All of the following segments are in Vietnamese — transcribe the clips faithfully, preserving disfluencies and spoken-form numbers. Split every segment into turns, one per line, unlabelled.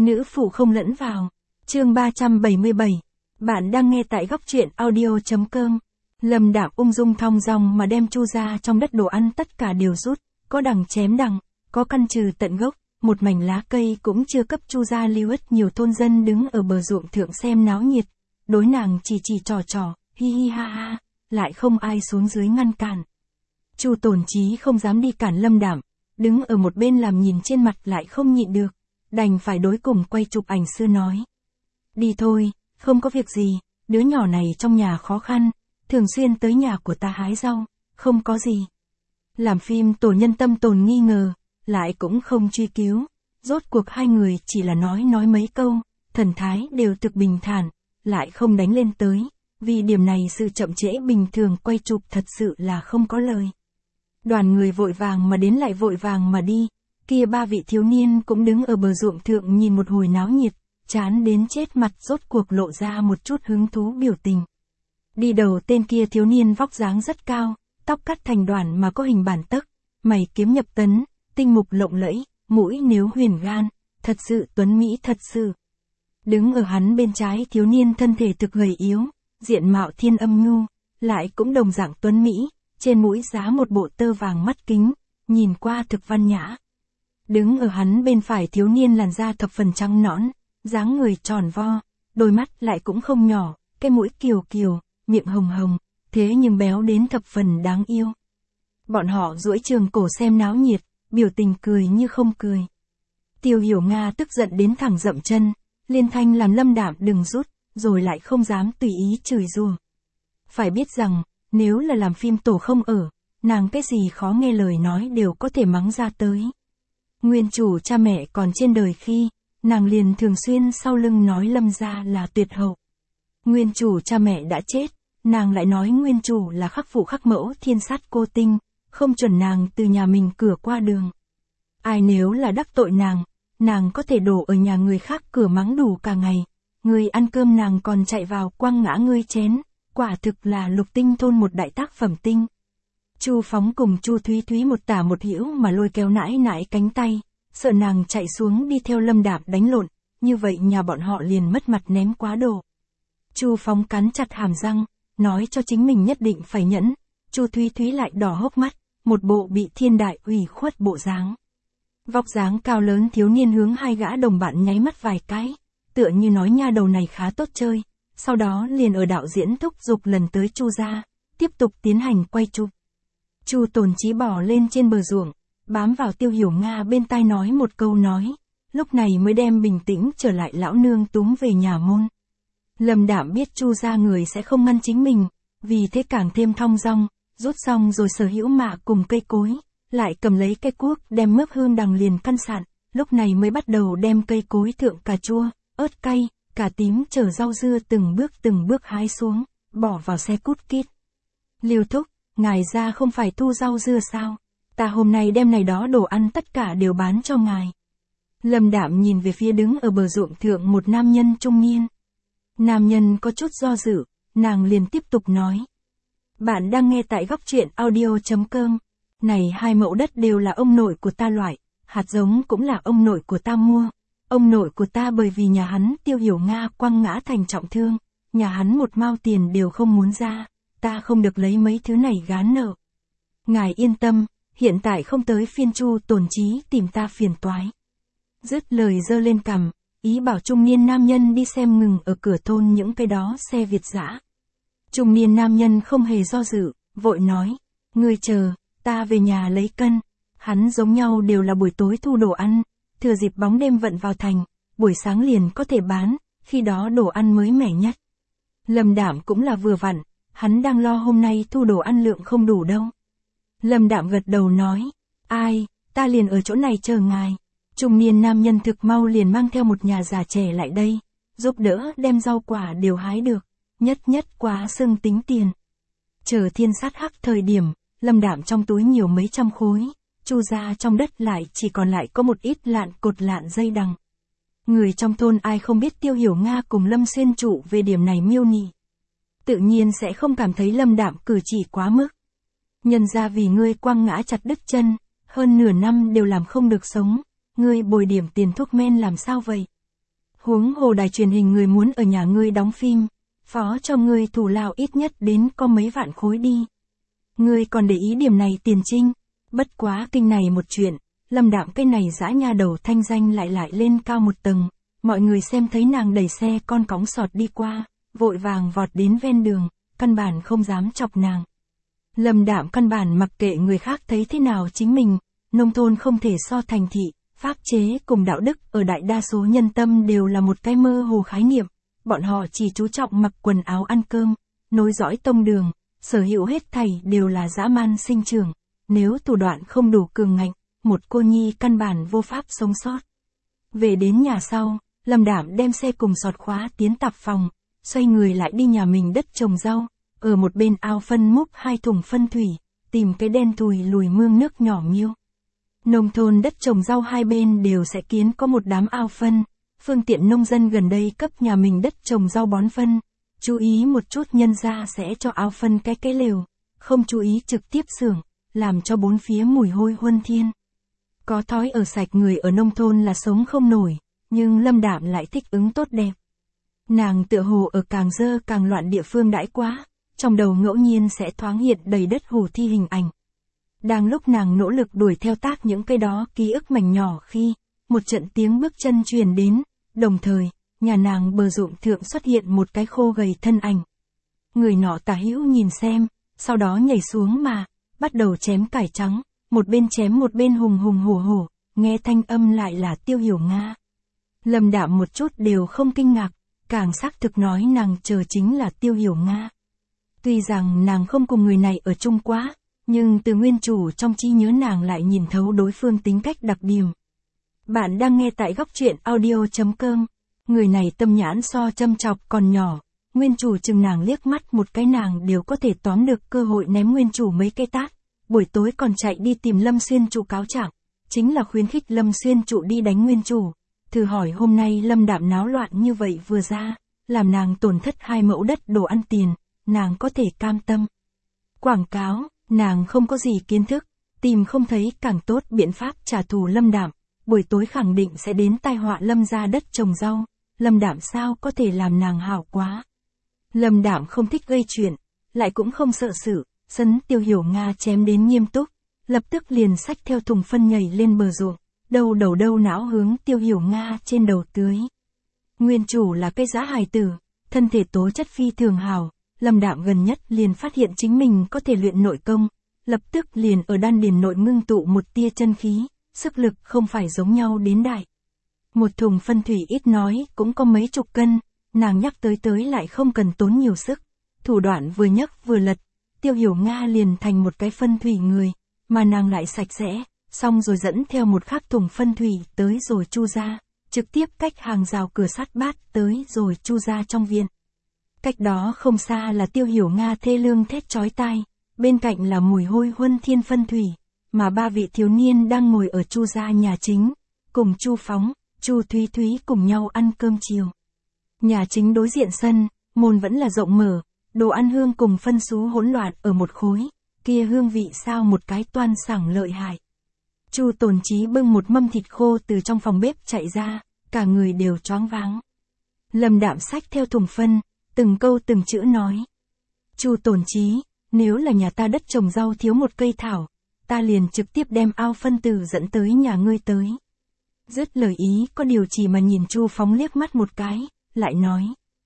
Nữ phụ không lẫn vào. Chương ba trăm bảy mươi bảy. Bạn đang nghe tại góc truyện audio.com. Lâm Đạm ung dung thong dong mà đem chu ra trong đất đồ ăn tất cả đều rút, có đằng chém đằng, có căn trừ tận gốc, một mảnh lá cây cũng chưa cấp chu ra lưu ất. Nhiều thôn dân đứng ở bờ ruộng thượng xem náo nhiệt, đối nàng chỉ chỉ trò trò, hi hi ha ha, lại không ai xuống dưới ngăn cản. Chu Tồn Chí không dám đi cản Lâm Đạm, đứng ở một bên làm nhìn trên mặt lại không nhịn được, đành phải đối cùng quay chụp ảnh xưa nói. Đi thôi, không có việc gì, đứa nhỏ này trong nhà khó khăn, thường xuyên tới nhà của ta hái rau, không có gì. Làm phim tổ nhân tâm tồn nghi ngờ, lại cũng không truy cứu, rốt cuộc hai người chỉ là nói nói mấy câu, thần thái đều thực bình thản, lại không đánh lên tới, vì điểm này sự chậm trễ bình thường quay chụp thật sự là không có lời. Đoàn người vội vàng mà đến lại vội vàng mà đi, kia ba vị thiếu niên cũng đứng ở bờ ruộng thượng nhìn một hồi náo nhiệt, chán đến chết mặt rốt cuộc lộ ra một chút hứng thú biểu tình. Đi đầu tên kia thiếu niên vóc dáng rất cao, tóc cắt thành đoàn mà có hình bản tấc, mày kiếm nhập tấn, tinh mục lộng lẫy, mũi nếu huyền gan, thật sự tuấn mỹ thật sự. Đứng ở hắn bên trái thiếu niên thân thể thực gầy yếu, diện mạo thiên âm nhu, lại cũng đồng dạng tuấn mỹ, trên mũi giá một bộ tơ vàng mắt kính, nhìn qua thực văn nhã. Đứng ở hắn bên phải thiếu niên làn da thập phần trắng nõn, dáng người tròn vo, đôi mắt lại cũng không nhỏ, cái mũi kiều kiều, miệng hồng hồng, thế nhưng béo đến thập phần đáng yêu. Bọn họ duỗi trường cổ xem náo nhiệt, biểu tình cười như không cười. Tiêu Hiểu Nga tức giận đến thẳng dậm chân, liên thanh làm Lâm Đạm đừng rút, rồi lại không dám tùy ý chửi rủa. Phải biết rằng, nếu là làm phim tổ không ở, nàng cái gì khó nghe lời nói đều có thể mắng ra tới. Nguyên chủ cha mẹ còn trên đời khi, nàng liền thường xuyên sau lưng nói Lâm gia là tuyệt hậu. Nguyên chủ cha mẹ đã chết, nàng lại nói nguyên chủ là khắc phụ khắc mẫu thiên sát cô tinh, không chuẩn nàng từ nhà mình cửa qua đường. Ai nếu là đắc tội nàng, nàng có thể đổ ở nhà người khác cửa mắng đủ cả ngày, người ăn cơm nàng còn chạy vào quăng ngã ngươi chén, quả thực là lục tinh thôn một đại tác phẩm tinh. Chu Phóng cùng Chu Thúy Thúy một tả một hữu mà lôi kéo nãi nãi cánh tay, sợ nàng chạy xuống đi theo Lâm Đạm đánh lộn, như vậy nhà bọn họ liền mất mặt ném quá độ. Chu Phóng cắn chặt hàm răng, nói cho chính mình nhất định phải nhẫn, Chu Thúy Thúy lại đỏ hốc mắt, một bộ bị thiên đại ủy khuất bộ dáng. Vóc dáng cao lớn thiếu niên hướng hai gã đồng bạn nháy mắt vài cái, tựa như nói nha đầu này khá tốt chơi, sau đó liền ở đạo diễn thúc giục lần tới Chu gia, tiếp tục tiến hành quay chụp. Chu Tồn Chí bỏ lên trên bờ ruộng, bám vào Tiêu Hiểu Nga bên tai nói một câu nói, lúc này mới đem bình tĩnh trở lại lão nương túm về nhà môn. Lâm Đạm biết Chu gia người sẽ không ngăn chính mình, vì thế càng thêm thong dong, rút xong rồi sở hữu mạ cùng cây cối, lại cầm lấy cây cuốc đem mướp hương đằng liền căn sạn, lúc này mới bắt đầu đem cây cối thượng cà chua, ớt cay, cà tím chở rau dưa từng bước từng bước hái xuống, bỏ vào xe cút kít. Liêu thúc, ngài ra không phải thu rau dưa sao? Ta hôm nay đem này đó đồ ăn tất cả đều bán cho ngài. Lâm Đạm nhìn về phía đứng ở bờ ruộng thượng một nam nhân trung niên. Nam nhân có chút do dự, nàng liền tiếp tục nói. Bạn đang nghe tại góc truyện audio.com. Này hai mẫu đất đều là ông nội của ta loại, hạt giống cũng là ông nội của ta mua. Ông nội của ta bởi vì nhà hắn Tiêu Hiểu Nga quăng ngã thành trọng thương, nhà hắn một mao tiền đều không muốn ra, ta không được lấy mấy thứ này gán nợ. Ngài yên tâm, hiện tại không tới phiên Chu Tồn Chí tìm ta phiền toái. Dứt lời giơ lên cằm, ý bảo trung niên nam nhân đi xem ngừng ở cửa thôn những cái đó xe Việt dã. Trung niên nam nhân không hề do dự, vội nói, ngươi chờ, ta về nhà lấy cân. Hắn giống nhau đều là buổi tối thu đồ ăn, thừa dịp bóng đêm vận vào thành, buổi sáng liền có thể bán, khi đó đồ ăn mới mẻ nhất. Lâm Đạm cũng là vừa vặn, hắn đang lo hôm nay thu đồ ăn lượng không đủ đâu. Lâm Đạm gật đầu nói, ai, ta liền ở chỗ này chờ ngài. Trung niên nam nhân thực mau liền mang theo một nhà già trẻ lại đây, giúp đỡ đem rau quả đều hái được, nhất nhất quá sưng tính tiền. Chờ thiên sát hắc thời điểm, Lâm Đạm trong túi nhiều mấy trăm khối, Chu gia trong đất lại chỉ còn lại có một ít lạn cột lạn dây đằng. Người trong thôn ai không biết Tiêu Hiểu Nga cùng Lâm Xuyên trụ về điểm này miêu nị. Tự nhiên sẽ không cảm thấy Lâm Đạm cử chỉ quá mức. Nhân ra vì ngươi quăng ngã chặt đứt chân, hơn nửa năm đều làm không được sống, ngươi bồi điểm tiền thuốc men làm sao vậy? Huống hồ đài truyền hình người muốn ở nhà ngươi đóng phim, phó cho ngươi thù lao ít nhất đến có mấy vạn khối đi. Ngươi còn để ý điểm này Tiền Trinh, bất quá kinh này một chuyện, Lâm Đạm cái này dã nha đầu thanh danh lại lại lên cao một tầng, mọi người xem thấy nàng đẩy xe con cóng sọt đi qua, vội vàng vọt đến ven đường, căn bản không dám chọc nàng. Lâm Đạm căn bản mặc kệ người khác thấy thế nào chính mình, nông thôn không thể so thành thị, pháp chế cùng đạo đức ở đại đa số nhân tâm đều là một cái mơ hồ khái niệm, bọn họ chỉ chú trọng mặc quần áo ăn cơm, nối dõi tông đường, sở hữu hết thảy đều là dã man sinh trưởng, nếu thủ đoạn không đủ cường ngạnh, một cô nhi căn bản vô pháp sống sót. Về đến nhà sau, Lâm Đạm đem xe cùng sọt khóa tiến tạp phòng, xoay người lại đi nhà mình đất trồng rau, ở một bên ao phân múc hai thùng phân thủy, tìm cái đen thùi lùi mương nước nhỏ miêu. Nông thôn đất trồng rau hai bên đều sẽ kiến có một đám ao phân, phương tiện nông dân gần đây cấp nhà mình đất trồng rau bón phân, chú ý một chút nhân ra sẽ cho ao phân cái cái lều, không chú ý trực tiếp xưởng, làm cho bốn phía mùi hôi huân thiên. Có thói ở sạch người ở nông thôn là sống không nổi, nhưng Lâm Đạm lại thích ứng tốt đẹp. Nàng tựa hồ ở càng dơ càng loạn địa phương đãi quá, trong đầu ngẫu nhiên sẽ thoáng hiện đầy đất hủ thi hình ảnh. Đang lúc nàng nỗ lực đuổi theo tác những cái đó ký ức mảnh nhỏ khi, một trận tiếng bước chân truyền đến, đồng thời, nhà nàng bờ ruộng thượng xuất hiện một cái khô gầy thân ảnh. Người nọ tả hữu nhìn xem, sau đó nhảy xuống mà, bắt đầu chém cải trắng, một bên chém một bên hùng hùng hổ hổ, nghe thanh âm lại là Tiêu Hiểu Nga. Lâm Đạm một chút đều không kinh ngạc, càng xác thực nói nàng chờ chính là Tiêu Hiểu Nga. Tuy rằng nàng không cùng người này ở chung quá, nhưng từ nguyên chủ trong trí nhớ nàng lại nhìn thấu đối phương tính cách đặc điểm. Bạn đang nghe tại góc truyện audio chấm com. Người này tâm nhãn so châm chọc còn nhỏ, nguyên chủ chừng nàng liếc mắt một cái nàng đều có thể tóm được cơ hội ném nguyên chủ mấy cái tát, buổi tối còn chạy đi tìm Lâm Xuyên Trụ cáo trạng, chính là khuyến khích Lâm Xuyên Trụ đi đánh nguyên chủ. Thử hỏi hôm nay Lâm Đạm náo loạn như vậy vừa ra, làm nàng tổn thất hai mẫu đất đồ ăn tiền, nàng có thể cam tâm. Quảng cáo, nàng không có gì kiến thức, tìm không thấy càng tốt biện pháp trả thù Lâm Đạm, buổi tối khẳng định sẽ đến tai họa Lâm ra đất trồng rau, Lâm Đạm sao có thể làm nàng hảo quá. Lâm Đạm không thích gây chuyện, lại cũng không sợ sự, sấn Tiêu Hiểu Nga chém đến nghiêm túc, lập tức liền xách theo thùng phân nhảy lên bờ ruộng, đầu đầu đâu não hướng Tiêu Hiểu Nga trên đầu tưới. Nguyên chủ là cây giá hài tử, thân thể tố chất phi thường hảo, Lâm Đạm gần nhất liền phát hiện chính mình có thể luyện nội công, lập tức liền ở đan điền nội ngưng tụ một tia chân khí, sức lực không phải giống nhau đến đại. Một thùng phân thủy ít nói cũng có mấy chục cân, nàng nhắc tới tới lại không cần tốn nhiều sức, thủ đoạn vừa nhấc vừa lật, Tiêu Hiểu Nga liền thành một cái phân thủy người, mà nàng lại sạch sẽ, xong rồi dẫn theo một khắc thùng phân thủy tới rồi chu ra, trực tiếp cách hàng rào cửa sắt bát tới rồi chu ra trong viện. Cách đó không xa là Tiêu Hiểu Nga thê lương thét chói tai, bên cạnh là mùi hôi huân thiên phân thủy, mà ba vị thiếu niên đang ngồi ở chu gia nhà chính, cùng Chu Phóng, Chu Thúy Thúy cùng nhau ăn cơm chiều. Nhà chính đối diện sân, môn vẫn là rộng mở, đồ ăn hương cùng phân sú hỗn loạn ở một khối, kia hương vị sao một cái toan sảng lợi hại. Chu Tồn Chí bưng một mâm thịt khô từ trong phòng bếp chạy ra, cả người đều choáng váng. Lâm Đạm xách theo thùng phân, từng câu từng chữ nói. Chu Tồn Chí, nếu là nhà ta đất trồng rau thiếu một cây thảo, ta liền trực tiếp đem ao phân tử dẫn tới nhà ngươi tới. Dứt lời ý có điều chỉ mà nhìn Chu Phóng liếc mắt một cái, lại nói.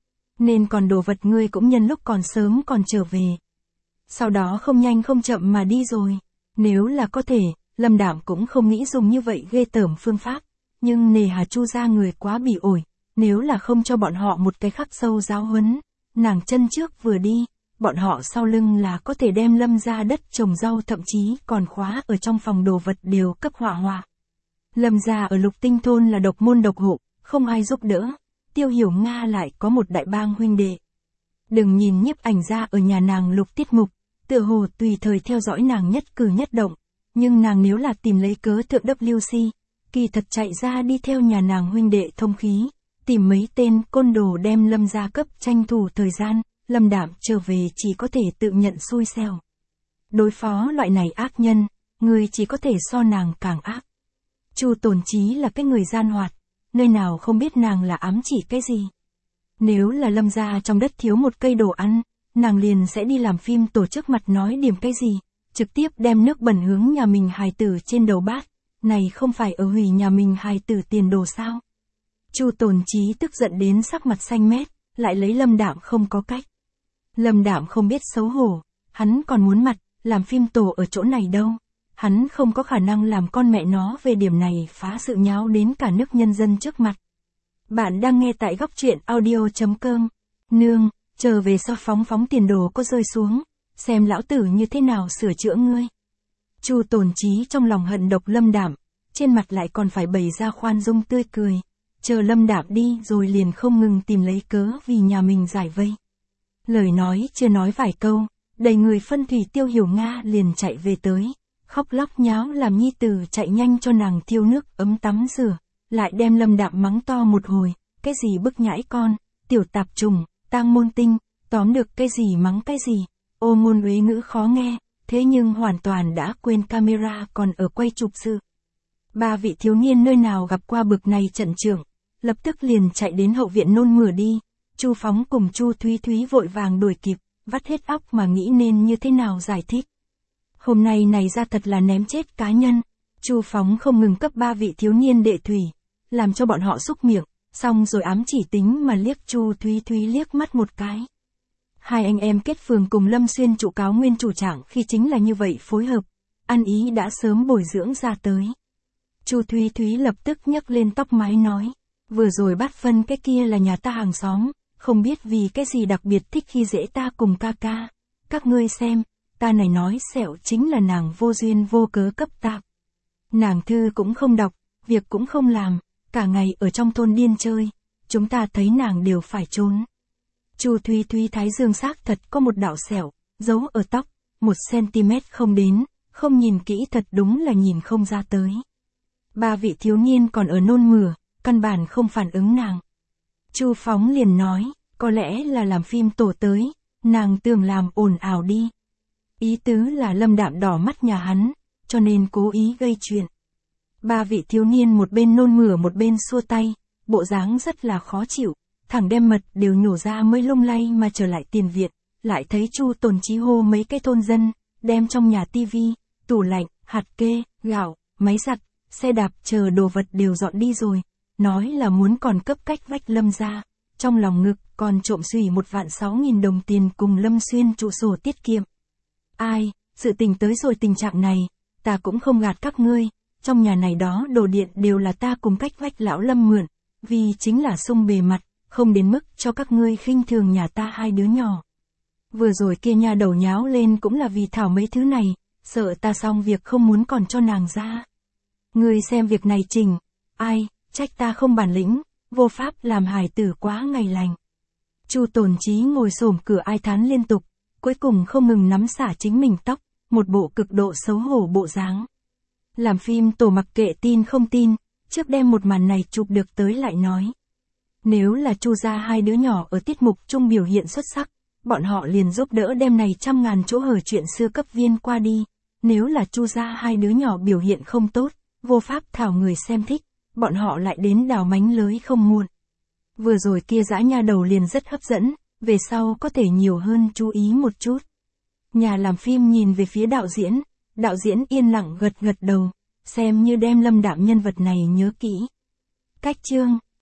Nên còn đồ vật ngươi cũng nhân lúc còn sớm còn trở về. Sau đó không nhanh không chậm mà đi rồi. Nếu là có thể, Lâm Đạm cũng không nghĩ dùng như vậy ghê tởm phương pháp. Nhưng nề hà Chu ra người quá bỉ ổi, nếu là không cho bọn họ một cái khắc sâu giáo huấn, nàng chân trước vừa đi, bọn họ sau lưng là có thể đem Lâm ra đất trồng rau thậm chí còn khóa ở trong phòng đồ vật đều cấp hỏa hỏa. Lâm ra ở Lục Tinh thôn là độc môn độc hộ, không ai giúp đỡ, Tiêu Hiểu Nga lại có một đại bang huynh đệ. Đừng nhìn nhiếp ảnh ra ở nhà nàng lục tiết mục, tựa hồ tùy thời theo dõi nàng nhất cử nhất động, nhưng nàng nếu là tìm lấy cớ thượng W C, kỳ thật chạy ra đi theo nhà nàng huynh đệ thông khí, tìm mấy tên côn đồ đem Lâm ra cấp tranh thủ thời gian, Lâm Đạm trở về chỉ có thể tự nhận xui xẻo. Đối phó loại này ác nhân, người chỉ có thể so nàng càng ác. Chu Tồn Chí là cái người gian hoạt, nơi nào không biết nàng là ám chỉ cái gì. Nếu là Lâm gia trong đất thiếu một cây đồ ăn, nàng liền sẽ đi làm phim tổ chức mặt nói điểm cái gì, trực tiếp đem nước bẩn hướng nhà mình hài tử trên đầu bát, này không phải ở hủy nhà mình hài tử tiền đồ sao. Chu Tồn Chí tức giận đến sắc mặt xanh mét, lại lấy Lâm Đạm không có cách. Lâm Đạm không biết xấu hổ, hắn còn muốn mặt, làm phim tổ ở chỗ này đâu. Hắn không có khả năng làm con mẹ nó về điểm này phá sự nháo đến cả nước nhân dân trước mặt. Bạn đang nghe tại góc truyện audio.com. Nương, chờ về sau phóng phóng tiền đồ có rơi xuống, xem lão tử như thế nào sửa chữa ngươi. Chu Tồn Chí trong lòng hận độc Lâm Đạm, trên mặt lại còn phải bày ra khoan dung tươi cười. Chờ Lâm Đạm đi rồi liền không ngừng tìm lấy cớ vì nhà mình giải vây. Lời nói chưa nói vài câu, đầy người phân thủy Tiêu Hiểu Nga liền chạy về tới, khóc lóc nháo làm nhi tử chạy nhanh cho nàng thiêu nước ấm tắm rửa, lại đem Lâm Đạm mắng to một hồi, cái gì bức nhãi con, tiểu tạp trùng, tang môn tinh, tóm được cái gì mắng cái gì, ô ngôn uế ngữ khó nghe, thế nhưng hoàn toàn đã quên camera còn ở quay chụp sự. Ba vị thiếu niên nơi nào gặp qua bực này trận trưởng, lập tức liền chạy đến hậu viện nôn mửa đi. Chu Phóng cùng Chu Thúy Thúy vội vàng đuổi kịp, vắt hết óc mà nghĩ nên như thế nào giải thích. Hôm nay này ra thật là ném chết cá nhân. Chu Phóng không ngừng cấp ba vị thiếu niên đệ thủy, làm cho bọn họ xúc miệng, xong rồi ám chỉ tính mà liếc Chu Thúy Thúy liếc mắt một cái. Hai anh em kết phường cùng Lâm Xuyên trụ cáo nguyên chủ trạng khi chính là như vậy phối hợp, ăn ý đã sớm bồi dưỡng ra tới. Chu Thúy Thúy lập tức nhấc lên tóc mái nói, vừa rồi Bát Phân cái kia là nhà ta hàng xóm, không biết vì cái gì đặc biệt thích khi dễ ta cùng ca ca. Các ngươi xem, ta này nói sẹo chính là nàng vô duyên vô cớ cấp tạp. Nàng thư cũng không đọc, việc cũng không làm, cả ngày ở trong thôn điên chơi, chúng ta thấy nàng đều phải trốn. Chu Thúy Thúy thái dương xác thật có một đạo sẹo, giấu ở tóc, một cm không đến, không nhìn kỹ thật đúng là nhìn không ra tới. Ba vị thiếu niên còn ở nôn mửa, căn bản không phản ứng nàng. Chu Phóng liền nói, có lẽ là làm phim tổ tới, nàng tưởng làm ồn ào đi. Ý tứ là Lâm Đạm đỏ mắt nhà hắn, cho nên cố ý gây chuyện. Ba vị thiếu niên một bên nôn mửa một bên xua tay, bộ dáng rất là khó chịu, thẳng đem mật đều nhổ ra mới lung lay mà trở lại tiền viện, lại thấy Chu Tồn Chí hô mấy cái thôn dân, đem trong nhà tivi, tủ lạnh, hạt kê, gạo, máy giặt, xe đạp chờ đồ vật đều dọn đi rồi, nói là muốn còn cấp cách vách Lâm ra, trong lòng ngực còn trộm xùy một vạn sáu nghìn đồng tiền cùng Lâm Xuyên trụ sổ tiết kiệm. Ai, sự tình tới rồi tình trạng này, ta cũng không gạt các ngươi, trong nhà này đó đồ điện đều là ta cùng cách vách lão Lâm mượn, vì chính là xung bề mặt, không đến mức cho các ngươi khinh thường nhà ta hai đứa nhỏ. Vừa rồi kia nhà đầu nháo lên cũng là vì thảo mấy thứ này, sợ ta xong việc không muốn còn cho nàng ra. Ngươi xem việc này chỉnh, ai, trách ta không bản lĩnh, vô pháp làm hài tử quá ngày lành. Chu Tồn Chí ngồi xổm cửa ai thán liên tục, cuối cùng không ngừng nắm xả chính mình tóc, một bộ cực độ xấu hổ bộ dáng. Làm phim tổ mặc kệ tin không tin, trước đem một màn này chụp được tới lại nói. Nếu là Chu gia hai đứa nhỏ ở tiết mục chung biểu hiện xuất sắc, bọn họ liền giúp đỡ đem này trăm ngàn chỗ hở chuyện xưa cấp viên qua đi. Nếu là Chu gia hai đứa nhỏ biểu hiện không tốt, vô pháp thảo người xem thích, bọn họ lại đến đào mánh lưới không muộn. Vừa rồi kia dã nha đầu liền rất hấp dẫn, về sau có thể nhiều hơn chú ý một chút. Nhà làm phim nhìn về phía đạo diễn, đạo diễn yên lặng gật gật đầu, xem như đem Lâm Đạm nhân vật này nhớ kỹ. Cách chương